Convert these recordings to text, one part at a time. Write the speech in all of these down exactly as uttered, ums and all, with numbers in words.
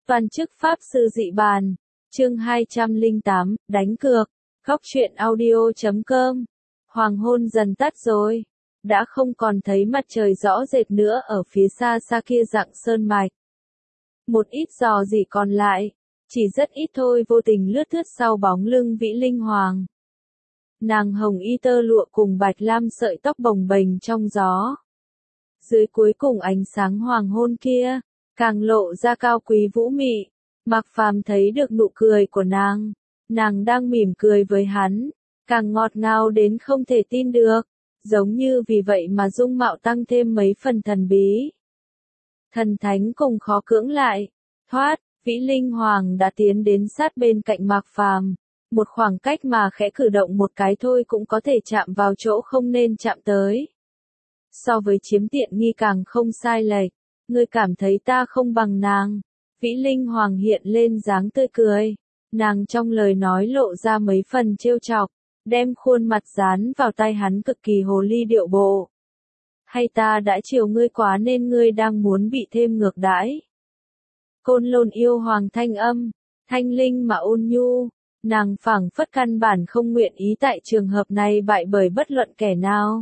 Toàn chức Pháp Sư Dị Bàn, chương hai trăm lẻ tám, đánh cược, góc truyện audio chấm com. Hoàng hôn dần tắt rồi, đã không còn thấy mặt trời rõ rệt nữa ở phía xa xa kia rặng sơn mạch. Một ít rò rỉ còn lại, chỉ rất ít thôi vô tình lướt thướt sau bóng lưng Vĩ Linh Hoàng. Nàng hồng y tơ lụa cùng bạch lam sợi tóc bồng bềnh trong gió. Dưới cuối cùng ánh sáng hoàng hôn kia, càng lộ ra cao quý vũ mị. Mạc Phàm thấy được nụ cười của nàng, nàng đang mỉm cười với hắn, càng ngọt ngào đến không thể tin được, giống như vì vậy mà dung mạo tăng thêm mấy phần thần bí. Thần thánh cùng khó cưỡng lại, thoát, Vĩ Linh Hoàng đã tiến đến sát bên cạnh Mạc Phàm, một khoảng cách mà khẽ cử động một cái thôi cũng có thể chạm vào chỗ không nên chạm tới. So với chiếm tiện nghi càng không sai lệch, ngươi cảm thấy ta không bằng nàng. Vĩ Linh Hoàng hiện lên dáng tươi cười, nàng trong lời nói lộ ra mấy phần trêu chọc, đem khuôn mặt dán vào tay hắn cực kỳ hồ ly điệu bộ. Hay ta đã chiều ngươi quá nên ngươi đang muốn bị thêm ngược đãi? Côn Lôn yêu hoàng thanh âm, thanh linh mà ôn nhu, nàng phảng phất căn bản không nguyện ý tại trường hợp này bại bởi bất luận kẻ nào.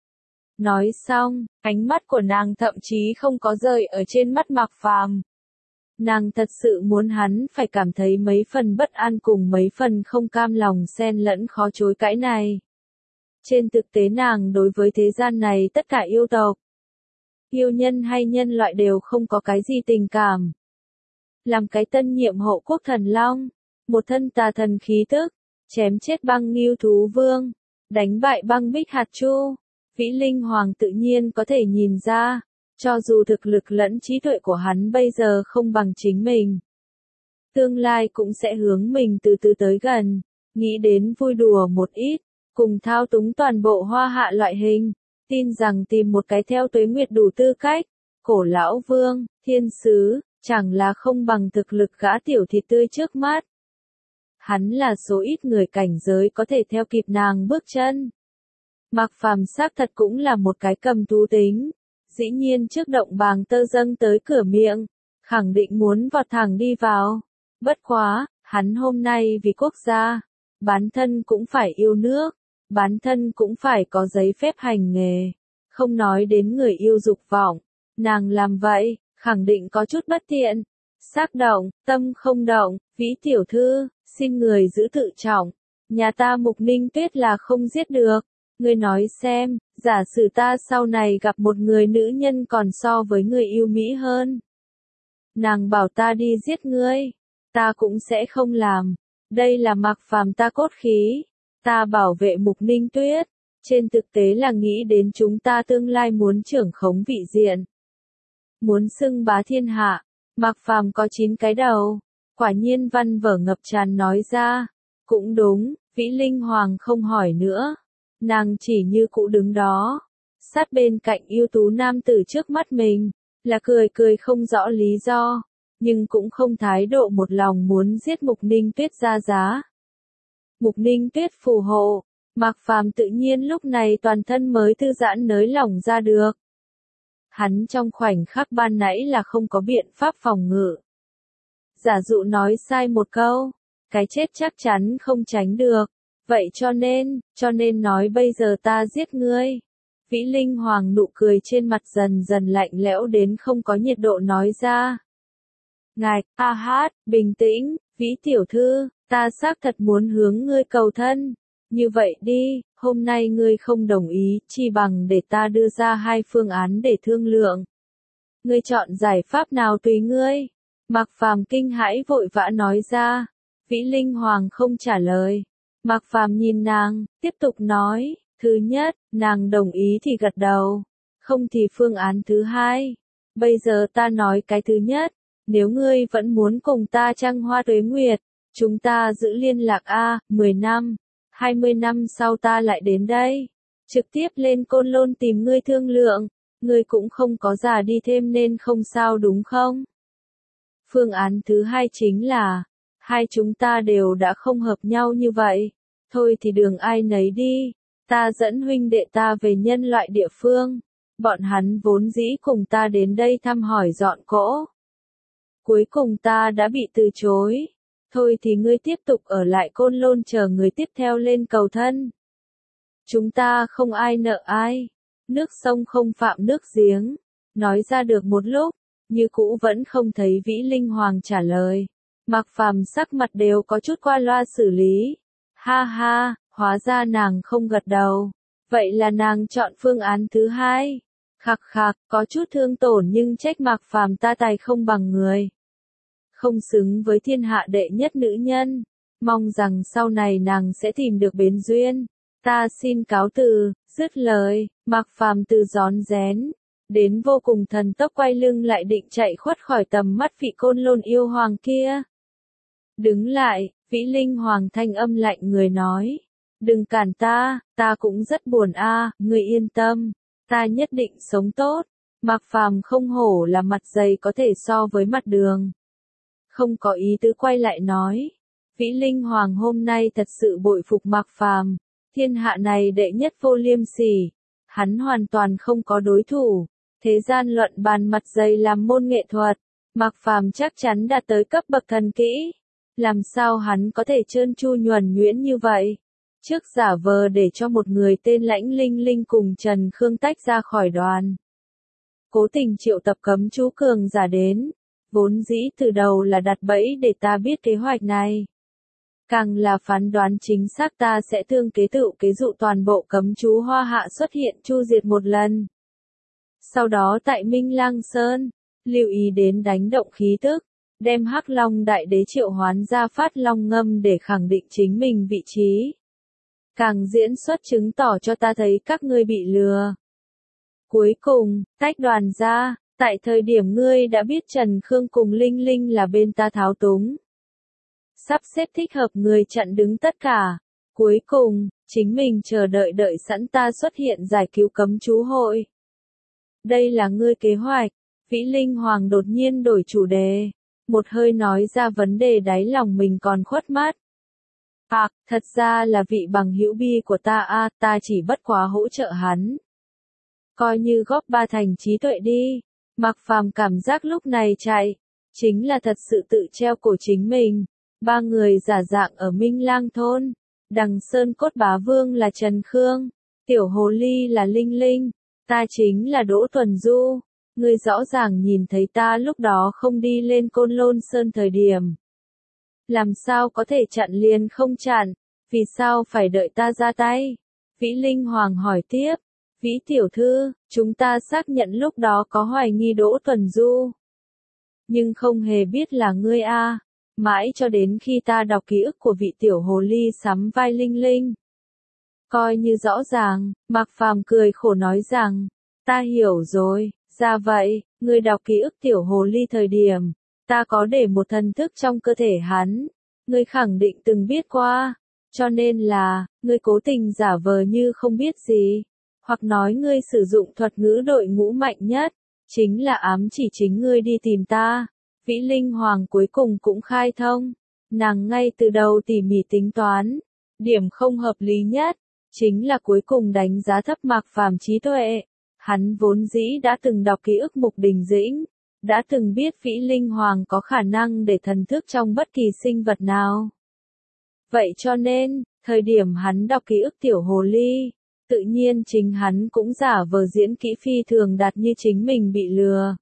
Nói xong, ánh mắt của nàng thậm chí không có rời ở trên mắt Mạc Phàm. Nàng thật sự muốn hắn phải cảm thấy mấy phần bất an cùng mấy phần không cam lòng xen lẫn khó chối cãi này. Trên thực tế nàng đối với thế gian này tất cả yêu tộc, yêu nhân hay nhân loại đều không có cái gì tình cảm. Làm cái tân nhiệm hộ quốc thần long, một thân tà thần khí tức, chém chết băng ngưu thú vương, đánh bại băng bích hạt chu, Vĩ Linh Hoàng tự nhiên có thể nhìn ra. Cho dù thực lực lẫn trí tuệ của hắn bây giờ không bằng chính mình, tương lai cũng sẽ hướng mình từ từ tới gần, nghĩ đến vui đùa một ít, cùng thao túng toàn bộ hoa hạ loại hình, tin rằng tìm một cái theo tuế nguyệt đủ tư cách, cổ lão vương, thiên sứ, chẳng là không bằng thực lực gã tiểu thịt tươi trước mắt. Hắn là số ít người cảnh giới có thể theo kịp nàng bước chân. Mạc Phàm xác thật cũng là một cái cầm thú tính. Dĩ nhiên trước động bàng tơ dâng tới cửa miệng, khẳng định muốn vọt thẳng đi vào. Bất quá, hắn hôm nay vì quốc gia, bán thân cũng phải yêu nước, bán thân cũng phải có giấy phép hành nghề. Không nói đến người yêu dục vọng, nàng làm vậy, khẳng định có chút bất tiện. Xác động, tâm không động, Vĩ tiểu thư, xin người giữ tự trọng. Nhà ta Mục Ninh Tuyết là không giết được. Ngươi nói xem, giả sử ta sau này gặp một người nữ nhân còn so với người yêu Mỹ hơn. Nàng bảo ta đi giết ngươi, ta cũng sẽ không làm. Đây là Mạc Phàm ta cốt khí. Ta bảo vệ Mục Ninh Tuyết, trên thực tế là nghĩ đến chúng ta tương lai muốn trưởng khống vị diện. Muốn xưng bá thiên hạ, Mạc Phàm có chín cái đầu. Quả nhiên văn vở ngập tràn nói ra. Cũng đúng, Vĩ Linh Hoàng không hỏi nữa. Nàng chỉ như cũ đứng đó, sát bên cạnh yêu tú nam tử trước mắt mình, là cười cười không rõ lý do, nhưng cũng không thái độ một lòng muốn giết Mục Ninh Tuyết ra giá. Mục Ninh Tuyết phù hộ, Mạc Phàm tự nhiên lúc này toàn thân mới thư giãn nới lỏng ra được. Hắn trong khoảnh khắc ban nãy là không có biện pháp phòng ngự. Giả dụ nói sai một câu, cái chết chắc chắn không tránh được. Vậy cho nên, cho nên nói bây giờ ta giết ngươi. Vĩ Linh Hoàng nụ cười trên mặt dần dần lạnh lẽo đến không có nhiệt độ nói ra. Ngài, a hát, bình tĩnh, Vĩ tiểu thư, ta xác thật muốn hướng ngươi cầu thân. Như vậy đi, hôm nay ngươi không đồng ý, chi bằng để ta đưa ra hai phương án để thương lượng. Ngươi chọn giải pháp nào tùy ngươi. Mạc Phàm kinh hãi vội vã nói ra. Vĩ Linh Hoàng không trả lời. Mạc Phàm nhìn nàng, tiếp tục nói, thứ nhất, nàng đồng ý thì gật đầu, không thì phương án thứ hai. Bây giờ ta nói cái thứ nhất, nếu ngươi vẫn muốn cùng ta trăng hoa tuế nguyệt, chúng ta giữ liên lạc a, mười năm, hai mươi năm sau ta lại đến đây, trực tiếp lên Côn Lôn tìm ngươi thương lượng, ngươi cũng không có già đi thêm nên không sao đúng không? Phương án thứ hai chính là, hai chúng ta đều đã không hợp nhau như vậy, thôi thì đường ai nấy đi, ta dẫn huynh đệ ta về nhân loại địa phương, bọn hắn vốn dĩ cùng ta đến đây thăm hỏi dọn cỗ. Cuối cùng ta đã bị từ chối. Thôi thì ngươi tiếp tục ở lại Côn Lôn chờ người tiếp theo lên cầu thân. Chúng ta không ai nợ ai. Nước sông không phạm nước giếng. Nói ra được một lúc, như cũ vẫn không thấy Vĩ Linh Hoàng trả lời. Mạc Phàm sắc mặt đều có chút qua loa xử lý. Ha ha, hóa ra nàng không gật đầu. Vậy là nàng chọn phương án thứ hai. Khạc khạc, có chút thương tổn nhưng trách Mạc Phàm ta tài không bằng người. Không xứng với thiên hạ đệ nhất nữ nhân. Mong rằng sau này nàng sẽ tìm được bến duyên. Ta xin cáo từ, dứt lời, Mạc Phàm từ rón rén. Đến vô cùng thần tốc quay lưng lại định chạy khuất khỏi tầm mắt vị Côn Lôn yêu hoàng kia. Đứng lại, Vĩ Linh Hoàng thanh âm lạnh người nói. Đừng cản ta, ta cũng rất buồn a, à, người yên tâm. Ta nhất định sống tốt. Mạc Phàm không hổ là mặt dày có thể so với mặt đường. Không có ý tứ quay lại nói. Vĩ Linh Hoàng hôm nay thật sự bội phục Mạc Phàm. Thiên hạ này đệ nhất vô liêm sỉ. Hắn hoàn toàn không có đối thủ. Thế gian luận bàn mặt dày làm môn nghệ thuật. Mạc Phàm chắc chắn đã tới cấp bậc thần kỹ. Làm sao hắn có thể trơn tru nhuần nhuyễn như vậy? Trước giả vờ để cho một người tên Lãnh Linh Linh cùng Trần Khương tách ra khỏi đoàn. Cố tình triệu tập cấm chú cường giả đến. Vốn dĩ từ đầu là đặt bẫy để ta biết kế hoạch này. Càng là phán đoán chính xác ta sẽ thương kế tự kế dụ toàn bộ cấm chú Hoa Hạ xuất hiện chu diệt một lần. Sau đó tại Minh Lang Sơn, lưu ý đến đánh động khí tức, đem Hắc Long Đại Đế triệu hoán ra phát long ngâm để khẳng định chính mình vị trí. Càng diễn xuất chứng tỏ cho ta thấy các ngươi bị lừa. Cuối cùng, tách đoàn ra, tại thời điểm ngươi đã biết Trần Khương cùng Linh Linh là bên ta tháo túng. Sắp xếp thích hợp người chặn đứng tất cả. Cuối cùng, chính mình chờ đợi đợi sẵn ta xuất hiện giải cứu cấm chú hội. Đây là ngươi kế hoạch. Vĩ Linh Hoàng đột nhiên đổi chủ đề. Một hơi nói ra vấn đề đáy lòng mình còn khuất mắt. À, thật ra là vị bằng hữu bi của ta a, à, ta chỉ bất quá hỗ trợ hắn. Coi như góp ba thành trí tuệ đi. Mạc Phàm cảm giác lúc này chạy, chính là thật sự tự treo cổ chính mình. Ba người giả dạng ở Minh Lang thôn. Đằng Sơn Cốt Bá Vương là Trần Khương. Tiểu Hồ Ly là Linh Linh. Ta chính là Đỗ Tuần Du. Ngươi rõ ràng nhìn thấy ta lúc đó không đi lên Côn Lôn Sơn thời điểm. Làm sao có thể chặn liền không chặn? Vì sao phải đợi ta ra tay? Vĩ Linh Hoàng hỏi tiếp. Vĩ tiểu thư, chúng ta xác nhận lúc đó có hoài nghi Đỗ Tuần Du. Nhưng không hề biết là ngươi a. À. Mãi cho đến khi ta đọc ký ức của vị tiểu hồ ly sắm vai Linh Linh. Coi như rõ ràng, Mạc Phàm cười khổ nói rằng, ta hiểu rồi, ra vậy, ngươi đọc ký ức tiểu hồ ly thời điểm, ta có để một thần thức trong cơ thể hắn, ngươi khẳng định từng biết qua, cho nên là, ngươi cố tình giả vờ như không biết gì, hoặc nói ngươi sử dụng thuật ngữ đội ngũ mạnh nhất, chính là ám chỉ chính ngươi đi tìm ta. Vĩ Linh Hoàng cuối cùng cũng khai thông, nàng ngay từ đầu tỉ mỉ tính toán, điểm không hợp lý nhất, chính là cuối cùng đánh giá thấp Mạc Phàm trí tuệ. Hắn vốn dĩ đã từng đọc ký ức Mục Đình Dĩnh, đã từng biết Vĩ Linh Hoàng có khả năng để thần thức trong bất kỳ sinh vật nào. Vậy cho nên, thời điểm hắn đọc ký ức tiểu hồ ly, tự nhiên chính hắn cũng giả vờ diễn kỹ phi thường đạt như chính mình bị lừa.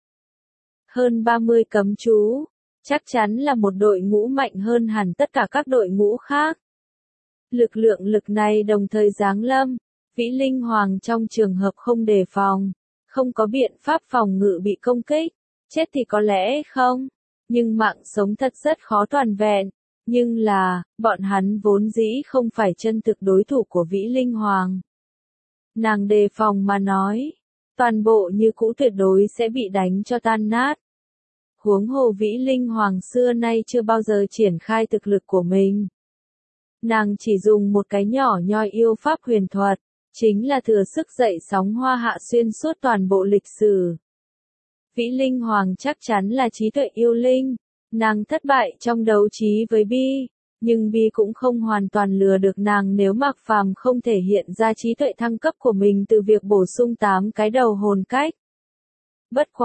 Hơn ba mươi cấm chú, chắc chắn là một đội ngũ mạnh hơn hẳn tất cả các đội ngũ khác. Lực lượng lực này đồng thời giáng lâm, Vĩ Linh Hoàng trong trường hợp không đề phòng, không có biện pháp phòng ngự bị công kích, chết thì có lẽ không, nhưng mạng sống thật rất khó toàn vẹn, nhưng là, bọn hắn vốn dĩ không phải chân thực đối thủ của Vĩ Linh Hoàng. Nàng đề phòng mà nói, toàn bộ như cũ tuyệt đối sẽ bị đánh cho tan nát. Huống hồ Vĩ Linh Hoàng xưa nay chưa bao giờ triển khai thực lực của mình. Nàng chỉ dùng một cái nhỏ nhoi yêu pháp huyền thuật, chính là thừa sức dậy sóng Hoa Hạ xuyên suốt toàn bộ lịch sử. Vĩ Linh Hoàng chắc chắn là trí tuệ yêu linh, nàng thất bại trong đấu trí với Bi, nhưng Bi cũng không hoàn toàn lừa được nàng nếu Mạc Phàm không thể hiện ra trí tuệ thăng cấp của mình từ việc bổ sung tám cái đầu hồn cách. Bất quá,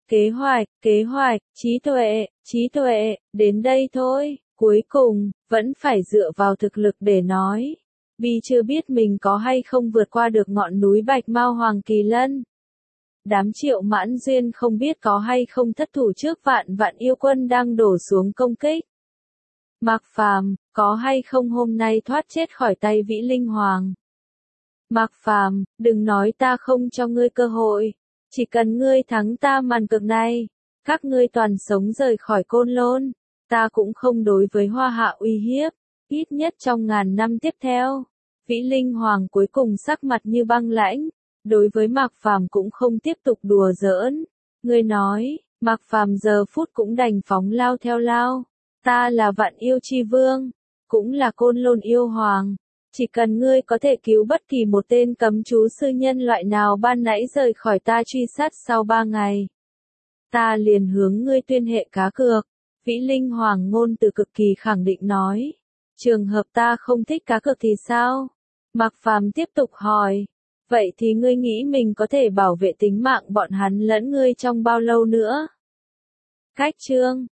kế hoạch, kế hoạch, trí tuệ, trí tuệ, đến đây thôi, cuối cùng, vẫn phải dựa vào thực lực để nói. Bi chưa biết mình có hay không vượt qua được ngọn núi Bạch Mao Hoàng Kỳ Lân. Đám Triệu Mãn Duyên không biết có hay không thất thủ trước vạn vạn yêu quân đang đổ xuống công kích. Mạc Phàm, có hay không hôm nay thoát chết khỏi tay Vĩ Linh Hoàng. Mạc Phàm, đừng nói ta không cho ngươi cơ hội, chỉ cần ngươi thắng ta màn cược này, các ngươi toàn sống rời khỏi Côn Lôn, ta cũng không đối với Hoa Hạ uy hiếp, ít nhất trong ngàn năm tiếp theo. Vĩ Linh Hoàng cuối cùng sắc mặt như băng lãnh, đối với Mạc Phàm cũng không tiếp tục đùa giỡn. Ngươi nói, Mạc Phàm giờ phút cũng đành phóng lao theo lao, ta là Vạn Yêu Chi Vương, cũng là Côn Lôn yêu hoàng. Chỉ cần ngươi có thể cứu bất kỳ một tên cấm chú sư nhân loại nào ban nãy rời khỏi ta truy sát sau ba ngày, ta liền hướng ngươi tuyên hệ cá cược. Vĩ Linh Hoàng ngôn từ cực kỳ khẳng định nói. Trường hợp ta không thích cá cược thì sao? Mạc Phàm tiếp tục hỏi. Vậy thì ngươi nghĩ mình có thể bảo vệ tính mạng bọn hắn lẫn ngươi trong bao lâu nữa? Cách chương